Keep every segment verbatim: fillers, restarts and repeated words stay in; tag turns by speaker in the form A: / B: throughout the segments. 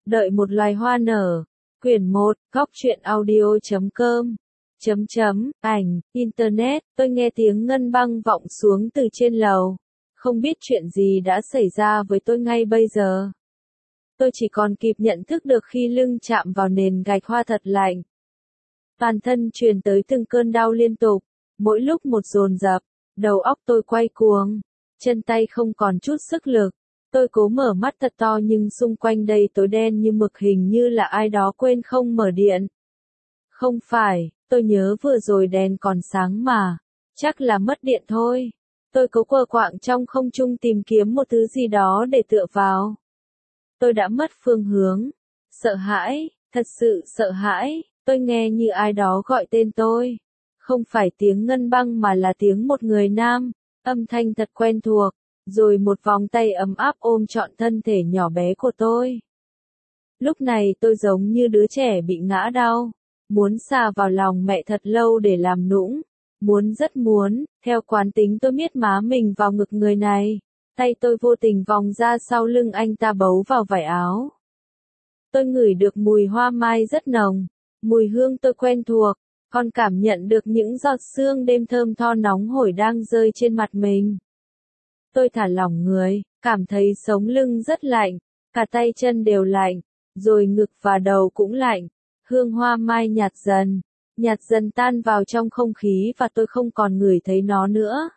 A: Đợi một loài hoa nở. Quyển một, góc truyện audio.com. Chấm chấm, ảnh, internet, tôi nghe tiếng ngân băng vọng xuống từ trên lầu. Không biết chuyện gì đã xảy ra với tôi ngay bây giờ. Tôi chỉ còn kịp nhận thức được khi lưng chạm vào nền gạch hoa thật lạnh. Toàn thân truyền tới từng cơn đau liên tục, mỗi lúc một dồn dập, đầu óc tôi quay cuồng, chân tay không còn chút sức lực. Tôi cố mở mắt thật to nhưng xung quanh đây tối đen như mực, hình như là ai đó quên không mở điện. Không phải, tôi nhớ vừa rồi đèn còn sáng mà, chắc là mất điện thôi. Tôi cố quờ quạng trong không trung tìm kiếm một thứ gì đó để tựa vào. Tôi đã mất phương hướng. Sợ hãi, thật sự sợ hãi, tôi nghe như ai đó gọi tên tôi. Không phải tiếng ngân băng mà là tiếng một người nam, âm thanh thật quen thuộc, rồi một vòng tay ấm áp ôm trọn thân thể nhỏ bé của tôi. Lúc này tôi giống như đứa trẻ bị ngã đau, muốn xà vào lòng mẹ thật lâu để làm nũng, muốn rất muốn, theo quán tính tôi miết má mình vào ngực người này, tay tôi vô tình vòng ra sau lưng anh ta bấu vào vải áo. Tôi ngửi được mùi hoa mai rất nồng, mùi hương tôi quen thuộc, còn cảm nhận được những giọt sương đêm thơm tho nóng hổi đang rơi trên mặt mình. Tôi thả lỏng người, cảm thấy sống lưng rất lạnh, cả tay chân đều lạnh, rồi ngực và đầu cũng lạnh. Hương hoa mai nhạt dần, nhạt dần tan vào trong không khí và tôi không còn ngửi thấy nó nữa.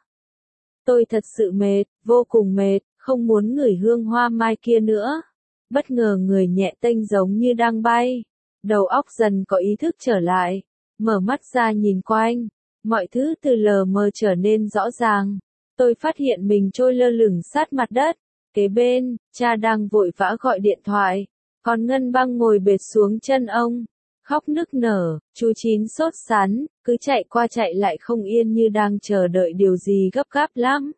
A: Tôi thật sự mệt, vô cùng mệt, không muốn ngửi hương hoa mai kia nữa. Bất ngờ người nhẹ tênh giống như đang bay. Đầu óc dần có ý thức trở lại, mở mắt ra nhìn quanh, mọi thứ từ lờ mờ trở nên rõ ràng. Tôi phát hiện mình trôi lơ lửng sát mặt đất, kế bên, cha đang vội vã gọi điện thoại, còn Ngân Băng ngồi bệt xuống chân ông, khóc nức nở. Chú Chín sốt sắng, cứ chạy qua chạy lại không yên như đang chờ đợi điều gì gấp gáp lắm.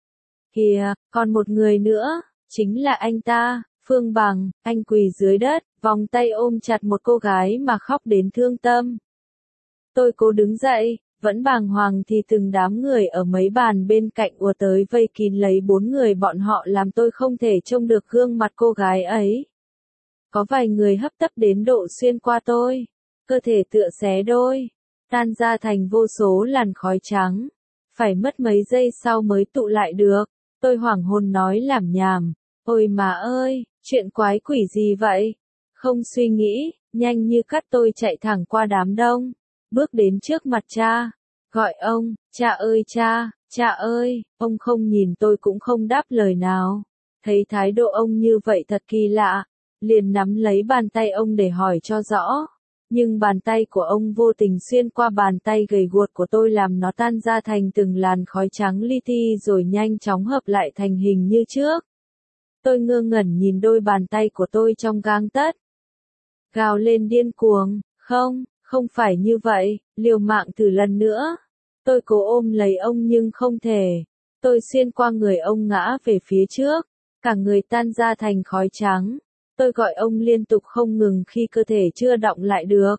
A: Kìa, còn một người nữa, chính là anh ta, Phương Bằng. Anh quỳ dưới đất, vòng tay ôm chặt một cô gái mà khóc đến thương tâm. Tôi cố đứng dậy, vẫn bàng hoàng thì từng đám người ở mấy bàn bên cạnh ùa tới vây kín lấy bốn người bọn họ, làm tôi không thể trông được gương mặt cô gái ấy. Có vài người hấp tấp đến độ xuyên qua tôi, cơ thể tựa xé đôi, tan ra thành vô số làn khói trắng. Phải mất mấy giây sau mới tụ lại được. Tôi hoảng hồn nói lảm nhảm, ôi mà ơi, chuyện quái quỷ gì vậy? Không suy nghĩ, nhanh như cắt tôi chạy thẳng qua đám đông, bước đến trước mặt cha, gọi ông, cha ơi cha, cha ơi. Ông không nhìn tôi cũng không đáp lời nào. Thấy thái độ ông như vậy thật kỳ lạ, liền nắm lấy bàn tay ông để hỏi cho rõ. Nhưng bàn tay của ông vô tình xuyên qua bàn tay gầy guộc của tôi, làm nó tan ra thành từng làn khói trắng li ti rồi nhanh chóng hợp lại thành hình như trước. Tôi ngơ ngẩn nhìn đôi bàn tay của tôi trong gang tấc, gào lên điên cuồng, không, không phải như vậy, liều mạng thử lần nữa. Tôi cố ôm lấy ông nhưng không thể. Tôi xuyên qua người ông ngã về phía trước, cả người tan ra thành khói trắng. Tôi gọi ông liên tục không ngừng khi cơ thể chưa đọng lại được.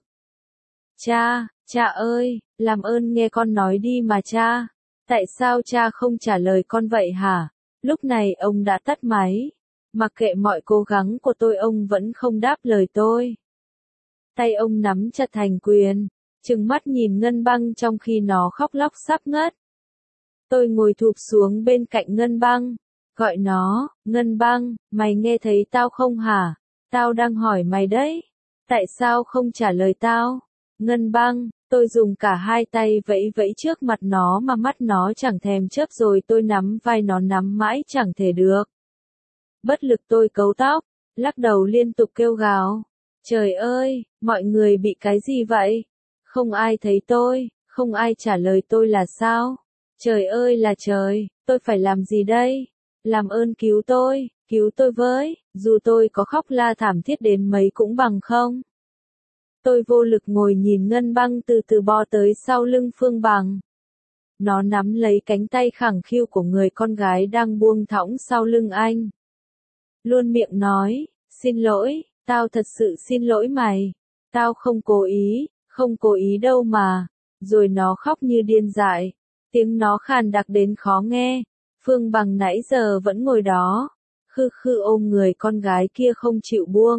A: Cha, cha ơi, làm ơn nghe con nói đi mà cha. Tại sao cha không trả lời con vậy hả? Lúc này ông đã tắt máy. Mặc kệ mọi cố gắng của tôi, ông vẫn không đáp lời tôi. Tay ông nắm chặt thành quyền, trừng mắt nhìn Ngân Băng trong khi nó khóc lóc sắp ngất. Tôi ngồi thụp xuống bên cạnh Ngân Băng, gọi nó, Ngân Băng, mày nghe thấy tao không hả? Tao đang hỏi mày đấy. Tại sao không trả lời tao? Ngân Băng, tôi dùng cả hai tay vẫy vẫy trước mặt nó mà mắt nó chẳng thèm chớp, rồi tôi nắm vai nó nắm mãi chẳng thể được. Bất lực tôi cấu tóc, lắc đầu liên tục kêu gào. Trời ơi, mọi người bị cái gì vậy? Không ai thấy tôi, không ai trả lời tôi là sao? Trời ơi là trời, tôi phải làm gì đây? Làm ơn cứu tôi, cứu tôi với, dù tôi có khóc la thảm thiết đến mấy cũng bằng không. Tôi vô lực ngồi nhìn Ngân Băng từ từ bò tới sau lưng Phương Bằng. Nó nắm lấy cánh tay khẳng khiu của người con gái đang buông thõng sau lưng anh. Luôn miệng nói, xin lỗi, tao thật sự xin lỗi mày. Tao không cố ý, không cố ý đâu mà. Rồi nó khóc như điên dại. Tiếng nó khàn đặc đến khó nghe. Phương Bằng nãy giờ vẫn ngồi đó, khư khư ôm người con gái kia không chịu buông.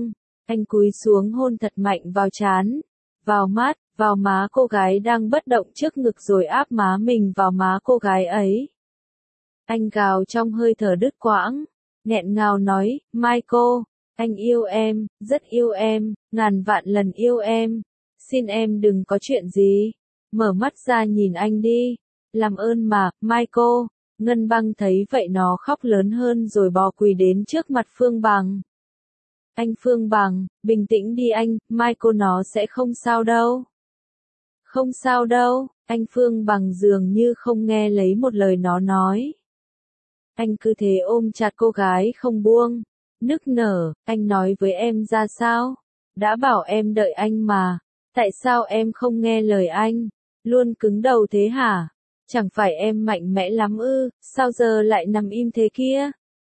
A: Anh cúi xuống hôn thật mạnh vào trán, vào mắt, vào má cô gái đang bất động trước ngực rồi áp má mình vào má cô gái ấy. Anh gào trong hơi thở đứt quãng, nghẹn ngào nói, Michael, anh yêu em, rất yêu em, ngàn vạn lần yêu em. Xin em đừng có chuyện gì. Mở mắt ra nhìn anh đi. Làm ơn mà, Michael. Ngân Băng thấy vậy nó khóc lớn hơn rồi bò quỳ đến trước mặt Phương Bằng. Anh Phương Bằng, bình tĩnh đi anh, Michael nó sẽ không sao đâu. Không sao đâu, anh Phương Bằng dường như không nghe lấy một lời nó nói. Anh cứ thế ôm chặt cô gái không buông. Nức nở, anh nói với em ra sao? Đã bảo em đợi anh mà. Tại sao em không nghe lời anh? Luôn cứng đầu thế hả? Chẳng phải em mạnh mẽ lắm ư, sao giờ lại nằm im thế kia?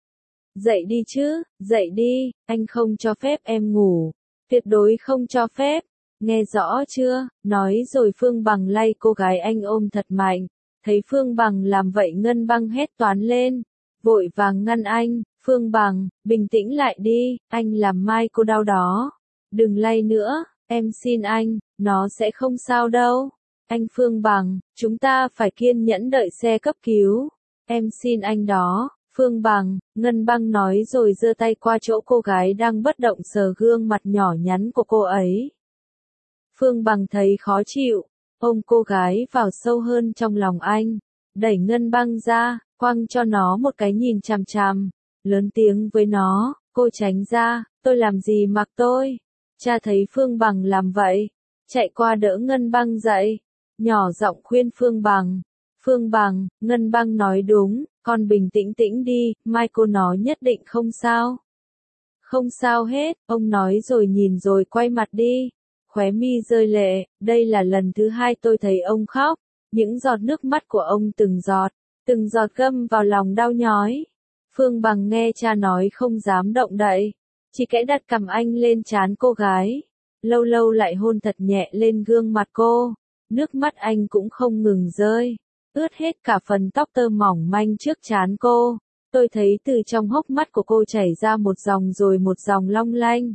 A: Dậy đi chứ, dậy đi, anh không cho phép em ngủ. Tuyệt đối không cho phép. Nghe rõ chưa? Nói rồi Phương Bằng lay cô gái anh ôm thật mạnh. Thấy Phương Bằng làm vậy Ngân Băng hét toán lên. Vội vàng ngăn anh, Phương Bằng, bình tĩnh lại đi, anh làm mai cô đau đó. Đừng lay nữa, em xin anh, nó sẽ không sao đâu. Anh Phương Bằng, chúng ta phải kiên nhẫn đợi xe cấp cứu. Em xin anh đó, Phương Bằng, Ngân Băng nói rồi giơ tay qua chỗ cô gái đang bất động sờ gương mặt nhỏ nhắn của cô ấy. Phương Bằng thấy khó chịu, ôm cô gái vào sâu hơn trong lòng anh, đẩy Ngân Băng ra, quăng cho nó một cái nhìn chằm chằm, lớn tiếng với nó, cô tránh ra, tôi làm gì mặc tôi. Cha thấy Phương Bằng làm vậy, chạy qua đỡ Ngân Băng dậy, nhỏ giọng khuyên Phương Bằng. Phương Bằng, Ngân Băng nói đúng, con bình tĩnh tĩnh đi, mai cô nó nhất định không sao. Không sao hết, ông nói rồi nhìn rồi quay mặt đi. Khóe mi rơi lệ, đây là lần thứ hai tôi thấy ông khóc, những giọt nước mắt của ông từng giọt, từng giọt găm vào lòng đau nhói. Phương Bằng nghe cha nói không dám động đậy, chỉ kẽ đặt cằm anh lên trán cô gái, lâu lâu lại hôn thật nhẹ lên gương mặt cô, nước mắt anh cũng không ngừng rơi, ướt hết cả phần tóc tơ mỏng manh trước trán cô. Tôi thấy từ trong hốc mắt của cô chảy ra một dòng rồi một dòng long lanh.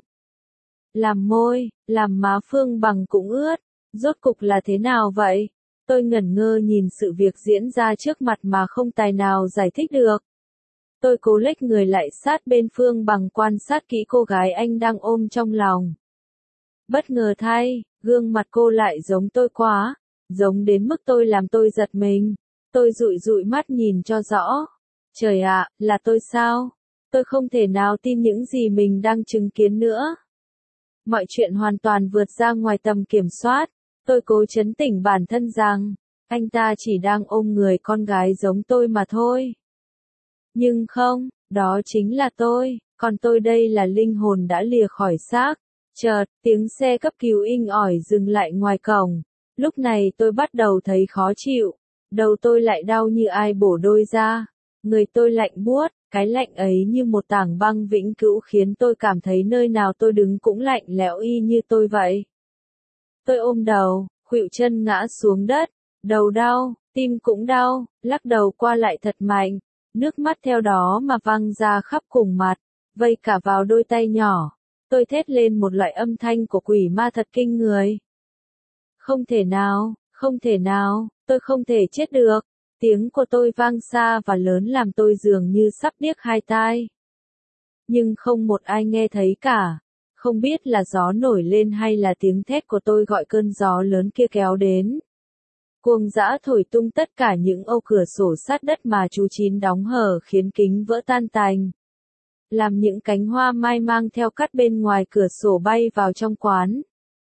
A: Làm môi, làm má Phương Bằng cũng ướt, rốt cục là thế nào vậy? Tôi ngẩn ngơ nhìn sự việc diễn ra trước mặt mà không tài nào giải thích được. Tôi cố lách người lại sát bên Phương Bằng quan sát kỹ cô gái anh đang ôm trong lòng. Bất ngờ thay, gương mặt cô lại giống tôi quá, giống đến mức tôi làm tôi giật mình. Tôi dụi dụi mắt nhìn cho rõ. Trời ạ, là tôi sao? Tôi không thể nào tin những gì mình đang chứng kiến nữa. Mọi chuyện hoàn toàn vượt ra ngoài tầm kiểm soát. Tôi cố trấn tĩnh bản thân rằng, anh ta chỉ đang ôm người con gái giống tôi mà thôi. Nhưng không, đó chính là tôi, còn tôi đây là linh hồn đã lìa khỏi xác. Chợt, tiếng xe cấp cứu inh ỏi dừng lại ngoài cổng. Lúc này tôi bắt đầu thấy khó chịu. Đầu tôi lại đau như ai bổ đôi ra. Người tôi lạnh buốt, cái lạnh ấy như một tảng băng vĩnh cửu khiến tôi cảm thấy nơi nào tôi đứng cũng lạnh lẽo y như tôi vậy. Tôi ôm đầu, khuỵu chân ngã xuống đất, đầu đau, tim cũng đau, lắc đầu qua lại thật mạnh, nước mắt theo đó mà văng ra khắp cùng mặt, vây cả vào đôi tay nhỏ. Tôi thét lên một loại âm thanh của quỷ ma thật kinh người. Không thể nào, không thể nào, tôi không thể chết được. Tiếng của tôi vang xa và lớn làm tôi dường như sắp điếc hai tai. Nhưng không một ai nghe thấy cả. Không biết là gió nổi lên hay là tiếng thét của tôi gọi cơn gió lớn kia kéo đến. Cuồng dã thổi tung tất cả những ô cửa sổ sát đất mà chú Chín đóng hở khiến kính vỡ tan tành. Làm những cánh hoa mai mang theo cắt bên ngoài cửa sổ bay vào trong quán.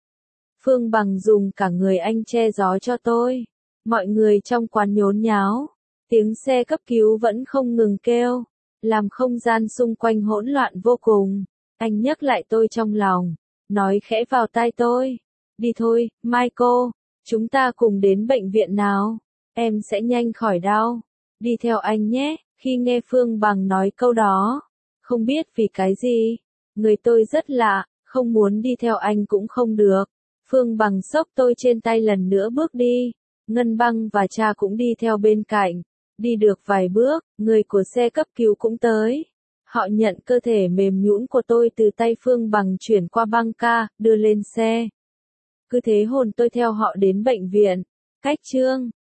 A: Phương Bằng dùng cả người anh che gió cho tôi. Mọi người trong quán nhốn nháo. Tiếng xe cấp cứu vẫn không ngừng kêu. Làm không gian xung quanh hỗn loạn vô cùng. Anh nhấc lại tôi trong lòng. Nói khẽ vào tai tôi. Đi thôi, Michael. Chúng ta cùng đến bệnh viện nào. Em sẽ nhanh khỏi đau. Đi theo anh nhé. Khi nghe Phương Bằng nói câu đó. Không biết vì cái gì. Người tôi rất lạ. Không muốn đi theo anh cũng không được. Phương Bằng xốc tôi trên tay lần nữa bước đi. Ngân Băng và cha cũng đi theo bên cạnh. Đi được vài bước, người của xe cấp cứu cũng tới. Họ nhận cơ thể mềm nhũn của tôi từ tay Phương Bằng chuyển qua băng ca, đưa lên xe. Cứ thế hồn tôi theo họ đến bệnh viện. Cách chương